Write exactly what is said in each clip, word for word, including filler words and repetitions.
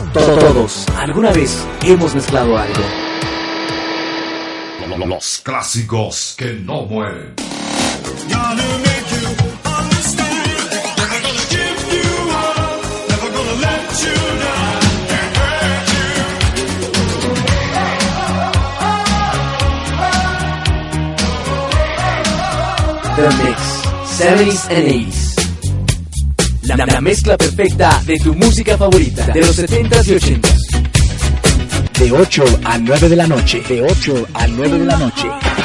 Todos, alguna vez hemos mezclado algo. Los clásicos que no mueren. The Mix, seventies and eighties. La, la mezcla perfecta de tu música favorita de los setentas y ochentas. De ocho a nueve de la noche. De ocho a nueve de la noche.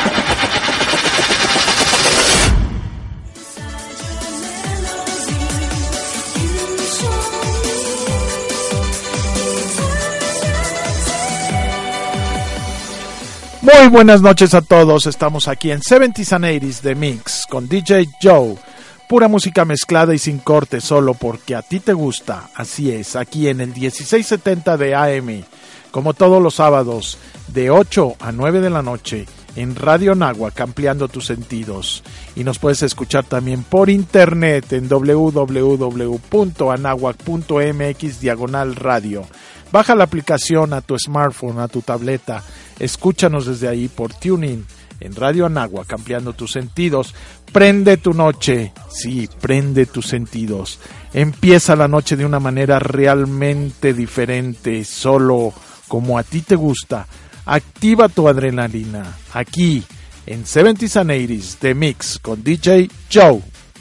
Muy buenas noches a todos, estamos aquí en seventies and eighties The Mix con D J Joe, pura música mezclada y sin corte, solo porque a ti te gusta, así es, aquí en el dieciséis setenta de A M, como todos los sábados, de ocho a nueve de la noche, en Radio Anáhuac, ampliando tus sentidos, y nos puedes escuchar también por internet en w w w punto anáhuac punto m x diagonal radio. Baja la aplicación a tu smartphone, a tu tableta, escúchanos desde ahí por TuneIn, en Radio Anáhuac, ampliando tus sentidos. Prende tu noche, sí, prende tus sentidos. Empieza la noche de una manera realmente diferente, solo como a ti te gusta. Activa tu adrenalina, aquí en seventies and eighties The Mix con D J Joe.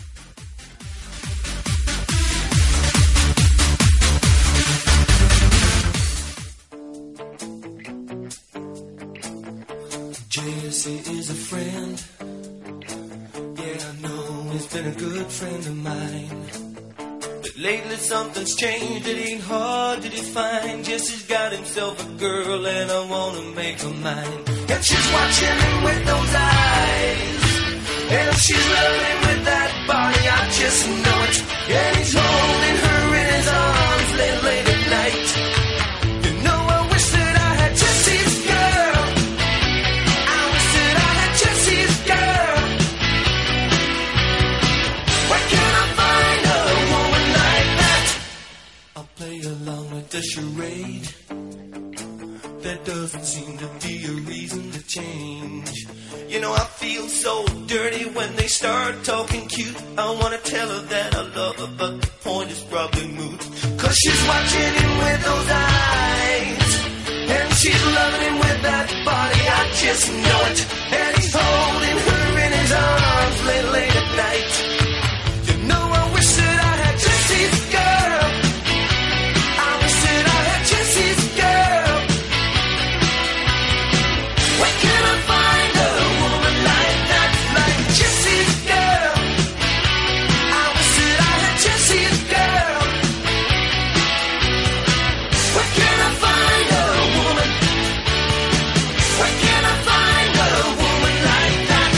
Jesse is a friend. Yeah, I know he's been a good friend of mine. But lately something's changed, it ain't hard to define. Jesse's got himself a girl and I wanna make her mine. And she's watching him with those eyes, and she's loving him with that body, I just know it. And he's holding her in his arms late, late at night. Along with the charade, there doesn't seem to be a reason to change. You know, I feel so dirty when they start talking cute. I wanna tell her that I love her, but the point is probably moot. Cause she's watching him with those eyes, and she's loving him with that body, I just know it. And he's holding her in his arms late, late at night. You know, I wish that I had Jesse's girl. Jesse's girl. Where can I find a woman like that, like Jesse's girl? I wish that I had Jesse's girl. Where can I find a woman? Where can I find a woman like that?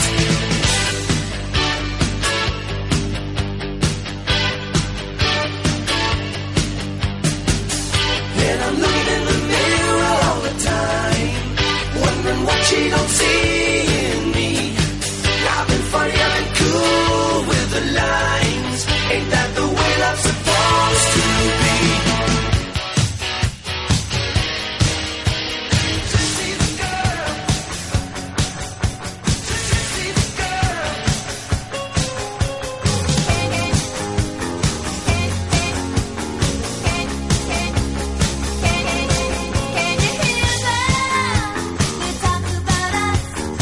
And I'm looking in the mirror all the time, wondering what she don't see in me. I've been funny, I've been cool with the lines. Ain't that the way love's supposed to be? Jesse's girl. Jesse's girl. Can you hear them? They talk about us.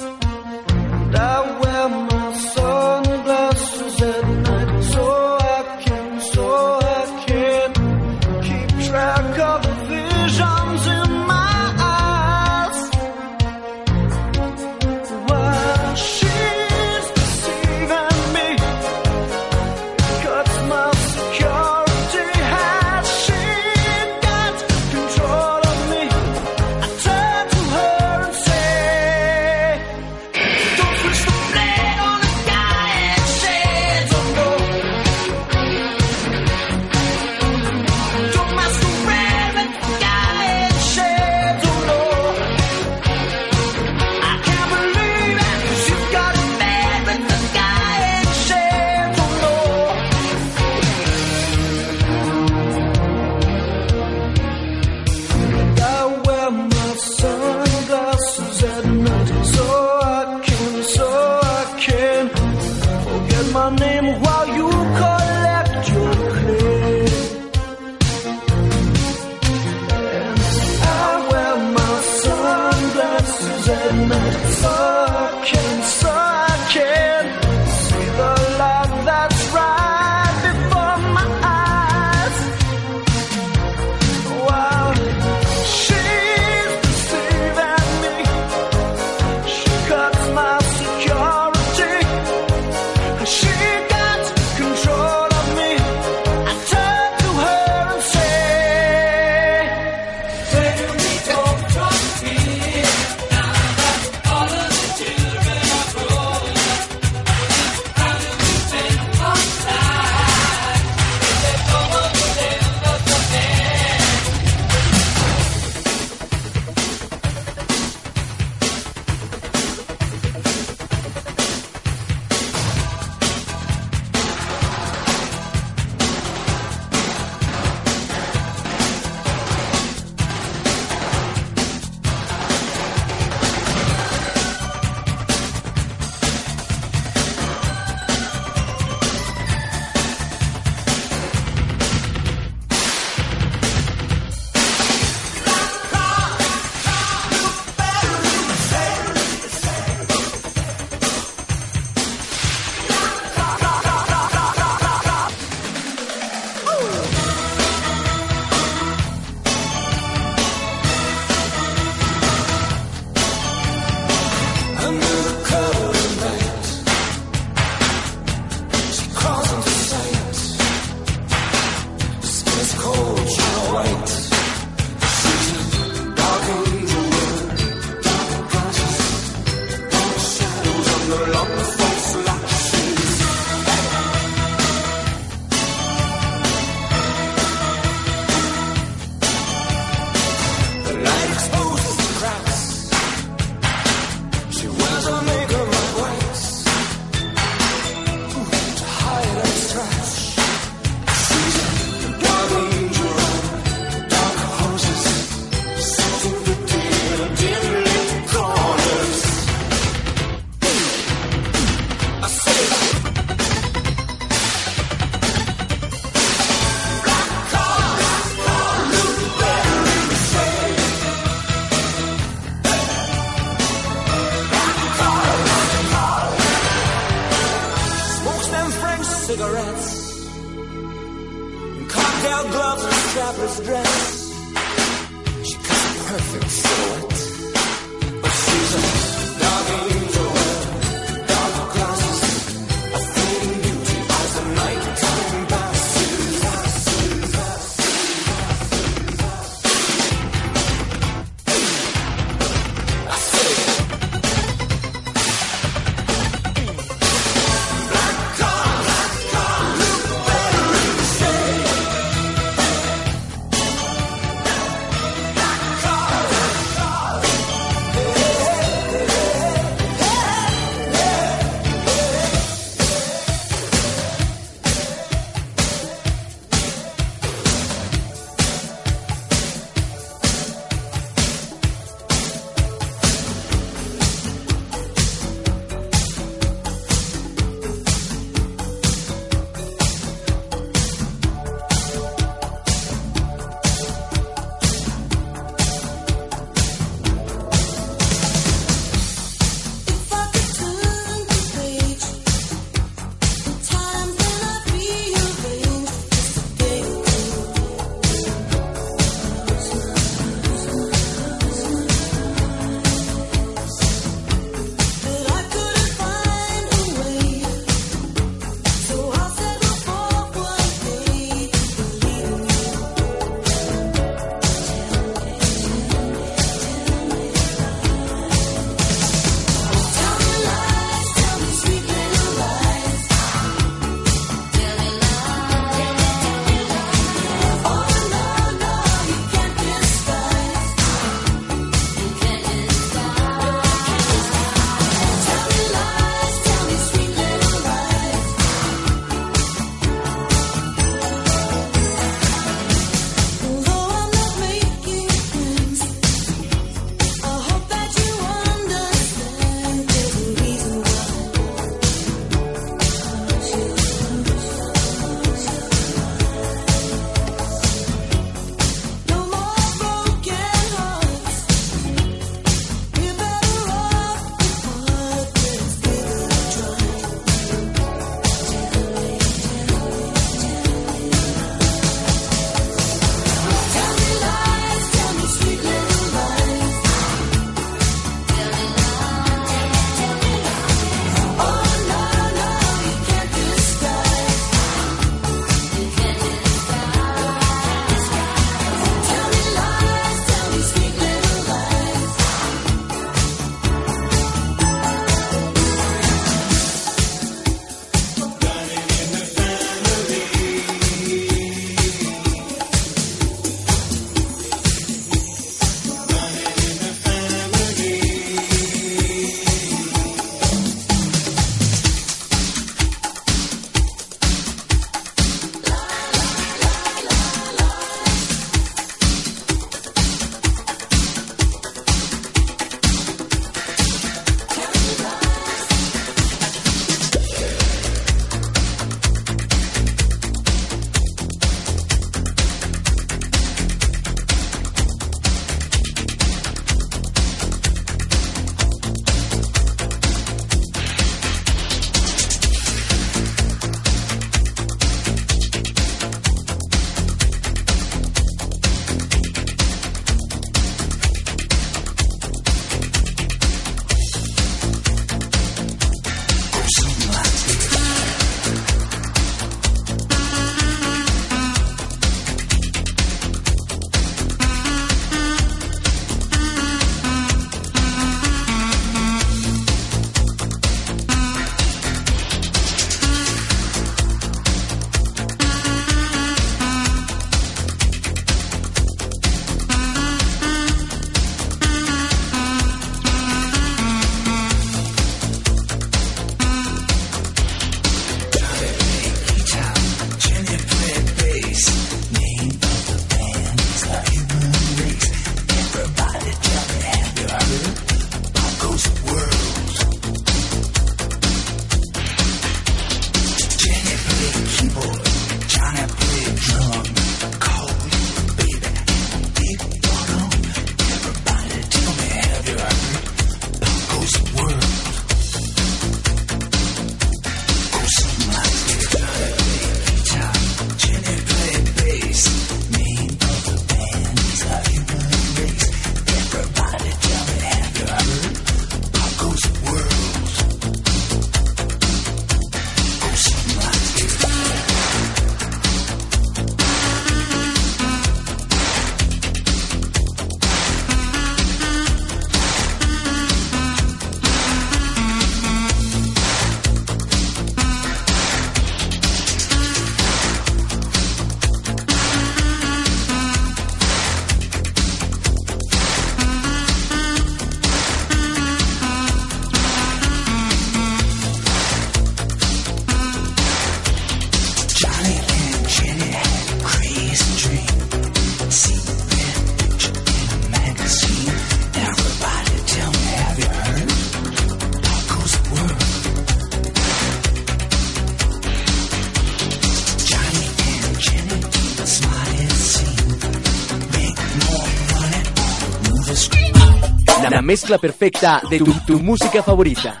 La, la mezcla perfecta de tu, tu música favorita.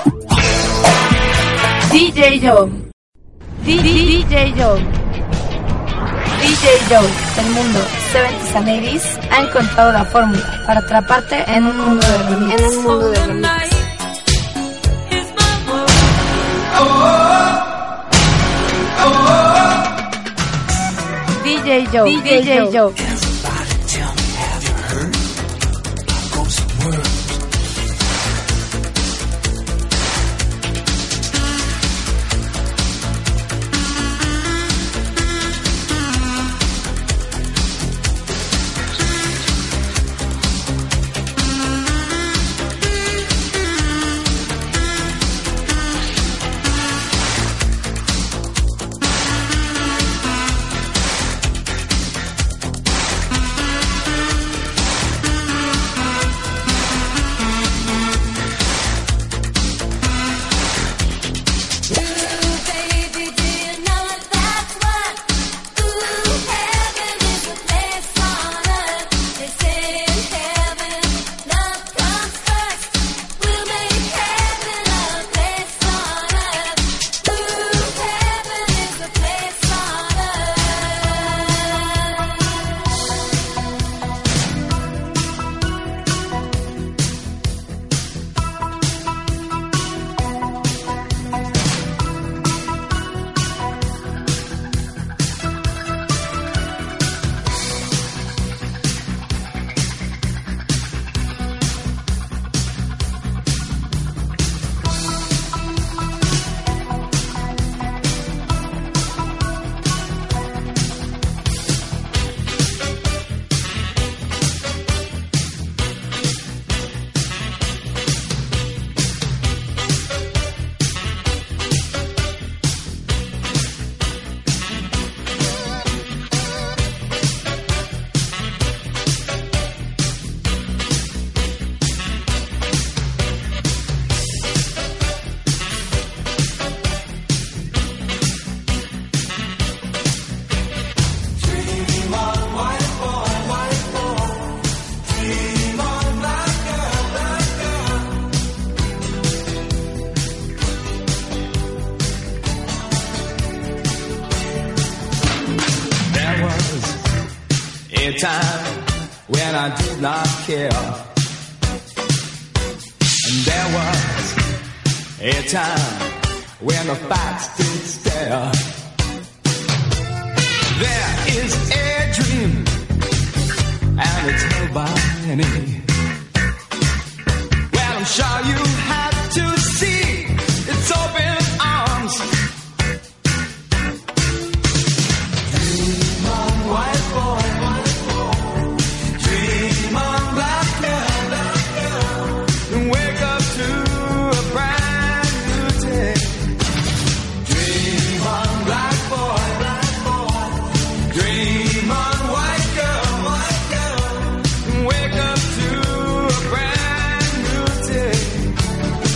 D J Joe. D J Joe. D J Joe del mundo seventies and eighties ha encontrado la fórmula para atraparte en un mundo de remix. En un mundo de remix. D J Joe. D J Joe. Time when I did not care, and there was a time when the facts did stare. There is a dream, and it's held by many. Well, I'm sure you had to see its open arms. Dream on, white boy. Wake up to a brand new day.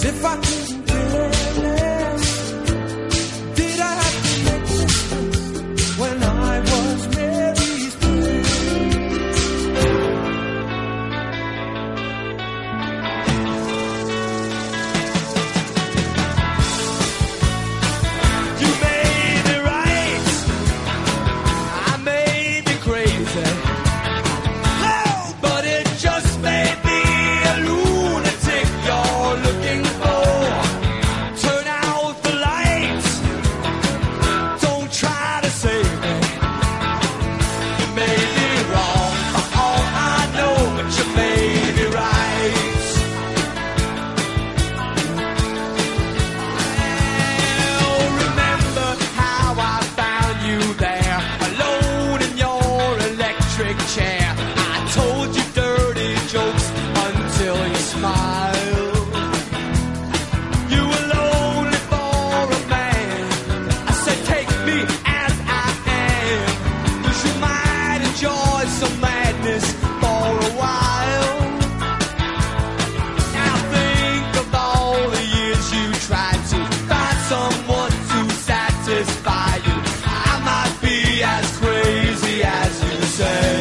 if I couldn't care less? Did I have to make this when I was Mary's friend? You may be right, I may be crazy, oh, but it just may be a lunatic you're looking for. Turn out the lights, don't try to save me. You may be wrong for all I know, but you may be right. Well, remember how I found you there, alone in your electric chair. I told you dirty jokes until you smiled. You were lonely for a man. I said, take me as I am, 'cause you might enjoy some madness for a while. Now think of all the years you tried to find someone to satisfy you. I might be as crazy as you say.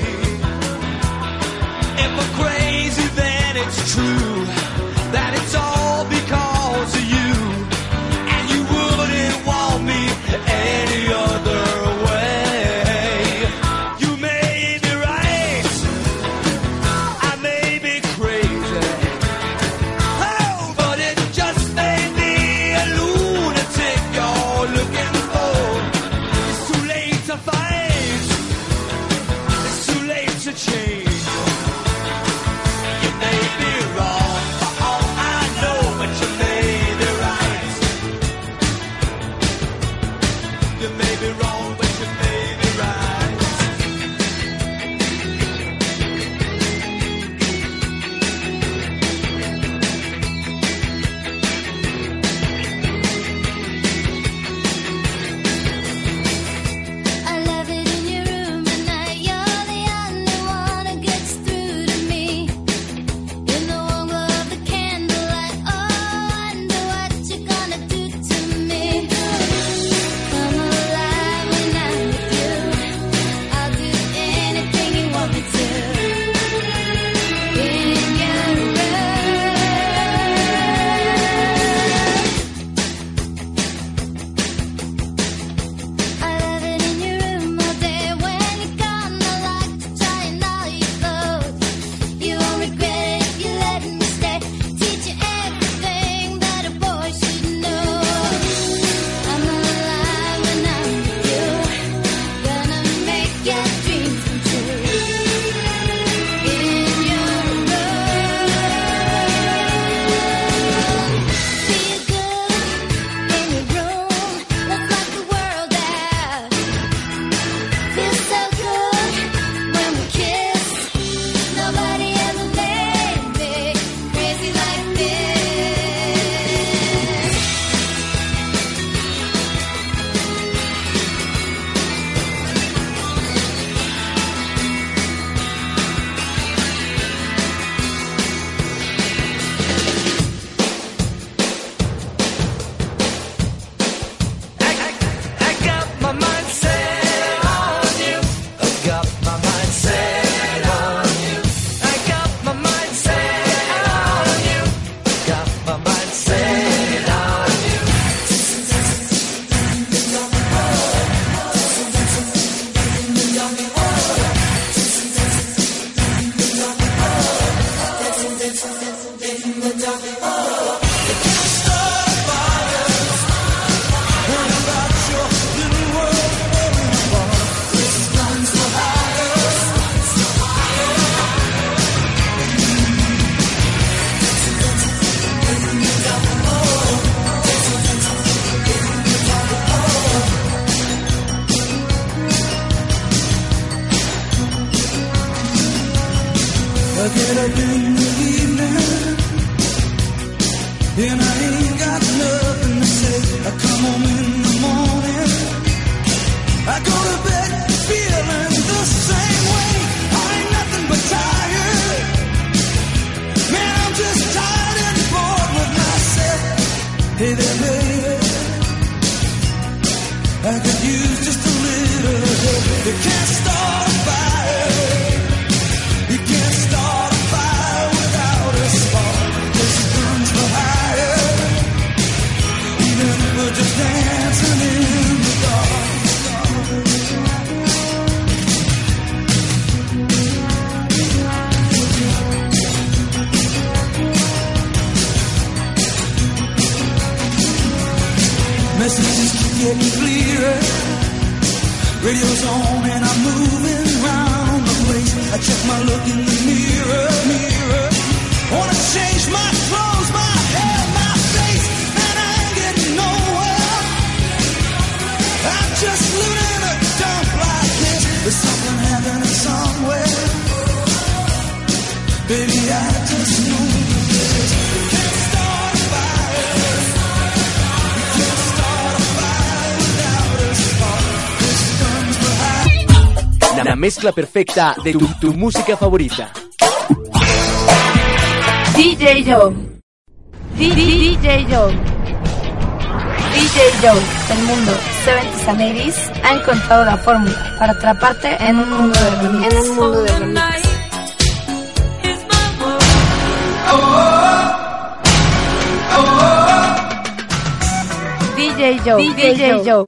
If I'm crazy, then it's true that it's all because of you, and you wouldn't want me any other way. You may be right, I may be crazy, oh, but it just may be a lunatic you're looking for. It's too late to fight, it's too late to change. You may be wrong for all I know, but you may be right. You may be wrong, but you may be right. I love it in your room at night. You're the only one who gets through to me. In the warm glow of the candlelight, oh, I wonder what you're gonna do to me. Come alive when I'm with you. I'll do anything you want me to. In your room. I love it in your room all day. When you're gone, I like to try and all your clothes. You won't regret it if you let me stay. Teach you everything that a boy should know. I'm alive when I'm with you. Gonna make your dreams come true. In your room. Feel good in your room. Look like the world out. Feels so good when we kiss. Nobody ever made me crazy like this. I, I, I got my mind set on you. I got my mind set on you. I got my mind set on you. Got my mind set on you. I get up in the evening and I ain't got nothing to say. I come home in the morning, I go to bed feeling the same way. I ain't nothing but tired, man, I'm just tired and bored with myself. Hey there, baby, I could use just a little help. You can't start a fire. You can't start a fire without a spark. This burns for higher. Even if we're just dancing in the dark. Messages keep getting clearer. Radio's on and I'm moving around the place. I check my look in the mirror, mirror. Wanna change my clothes, my hair, my face, and I ain't getting nowhere. I'm just living in a dump like this. There's something happening somewhere. Baby, I just know this. You can't start a fire. You can't start a fire without a spark. This burns for high. La mezcla perfecta de tu, tu música favorita. D J Joe. D J Joe. D J Joe del mundo seventies and eighties ha encontrado la fórmula para atraparte en un mundo de remix. En un mundo de remix. D J Joe. D J Joe.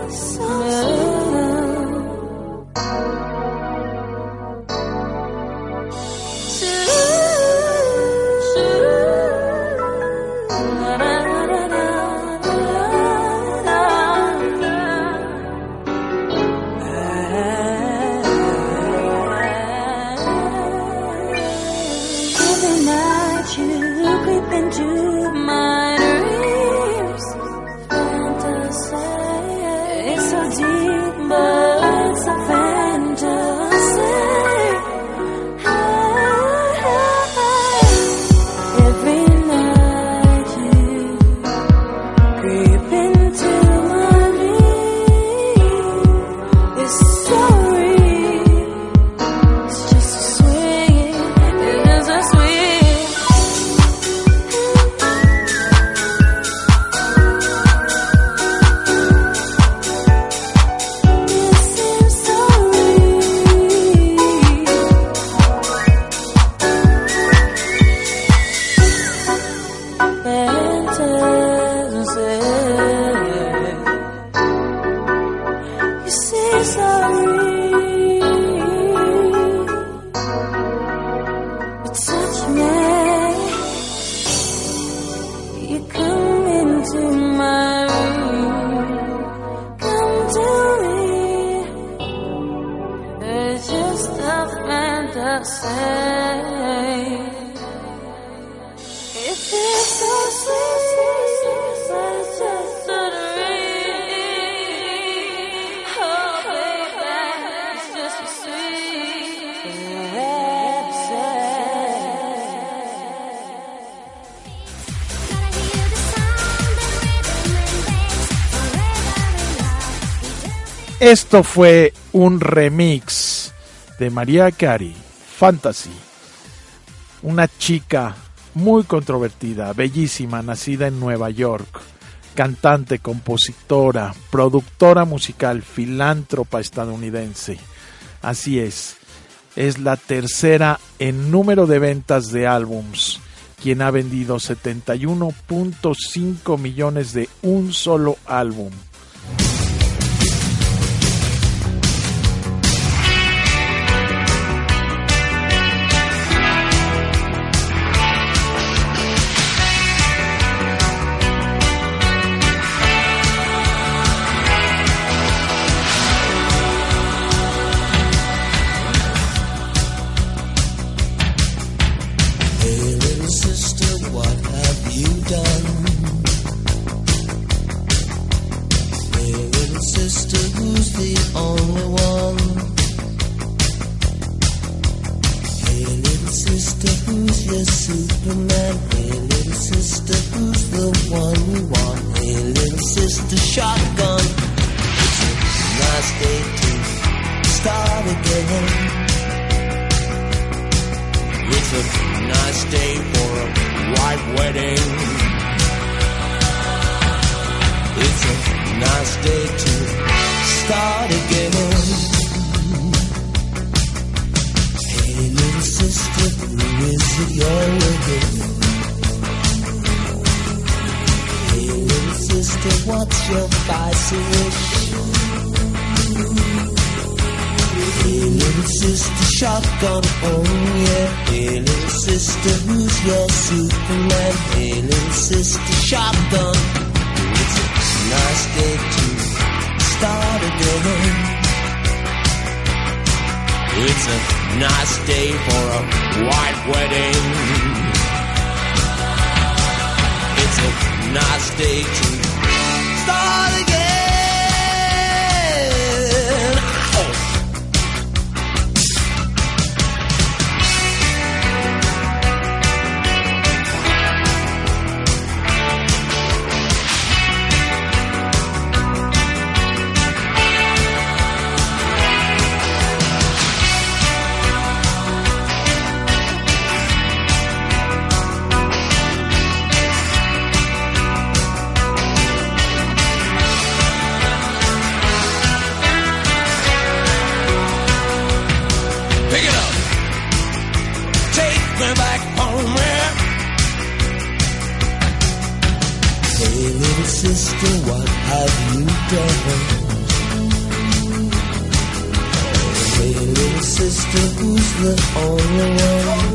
Esto fue un remix de Mariah Carey, Fantasy. Una chica muy controvertida, bellísima, nacida en Nueva York, cantante, compositora, productora musical, filántropa estadounidense. Así es, es la tercera en número de ventas de álbums, quien ha vendido setenta y uno punto cinco millones de un solo álbum. Sister, what have you done? sister who's the only one.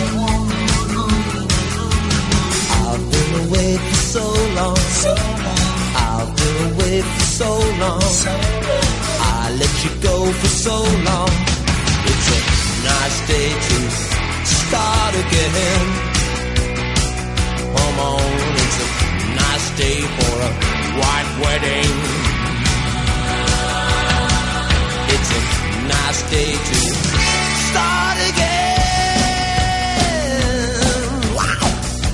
I've been away for so long. I've been away for so long. I let you go for so long. It's a nice day to start again. Come on, it's a nice day for a white wedding. It's a nice day to start again. Wow.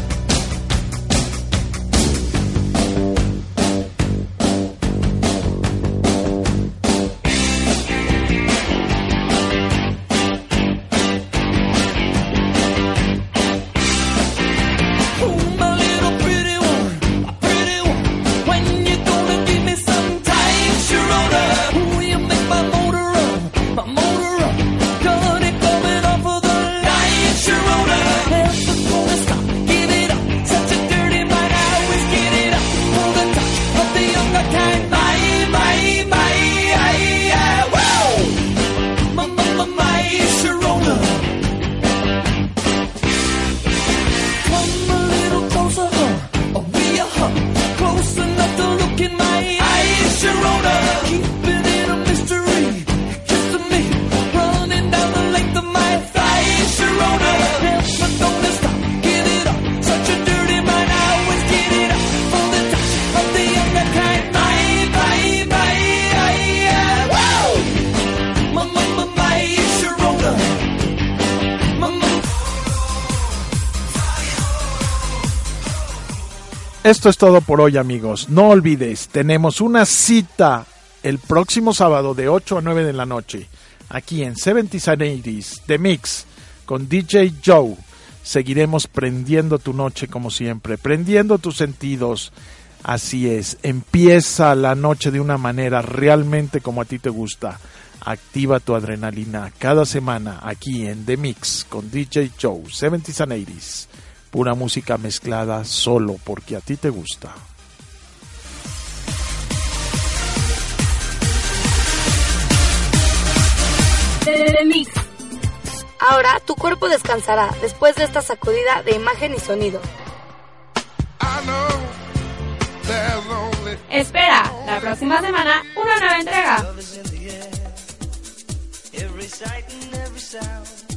Oh, my little pretty one, my pretty one, when you gonna give me some time, Sharona? Oh, you make my motor run, my motor run, got it coming off of the line, Sharona. Never gonna stop, give it up, such a dirty mind, I always get it up, for the touch of the younger kind, my, my, my, I, I, wow, my, my, my, my, Sharona. Come a little closer, huh? Or be a hug, close enough to look in my eyes, Sharona. Keep it in a mystery, kissing me, running down the length of my thighs, Sharona. Never gonna stop, give it up, such a dirty mind, I always get it up, for the touch of the younger kind, my, my, my, I, I, wow, my, my, my, my, Sharona, my, my. Esto es todo por hoy, amigos. No olvides, tenemos una cita el próximo sábado de ocho a nueve de la noche, aquí en seventies and eighties The Mix, con D J Joe. Seguiremos prendiendo tu noche como siempre, prendiendo tus sentidos. Así es, empieza la noche de una manera realmente como a ti te gusta. Activa tu adrenalina cada semana aquí en The Mix con D J Joe, seventies and eighties. Pura música mezclada solo porque a ti te gusta. The Mix. Ahora tu cuerpo descansará después de esta sacudida de imagen y sonido. Espera, la próxima semana una nueva entrega. Every sight and every sound.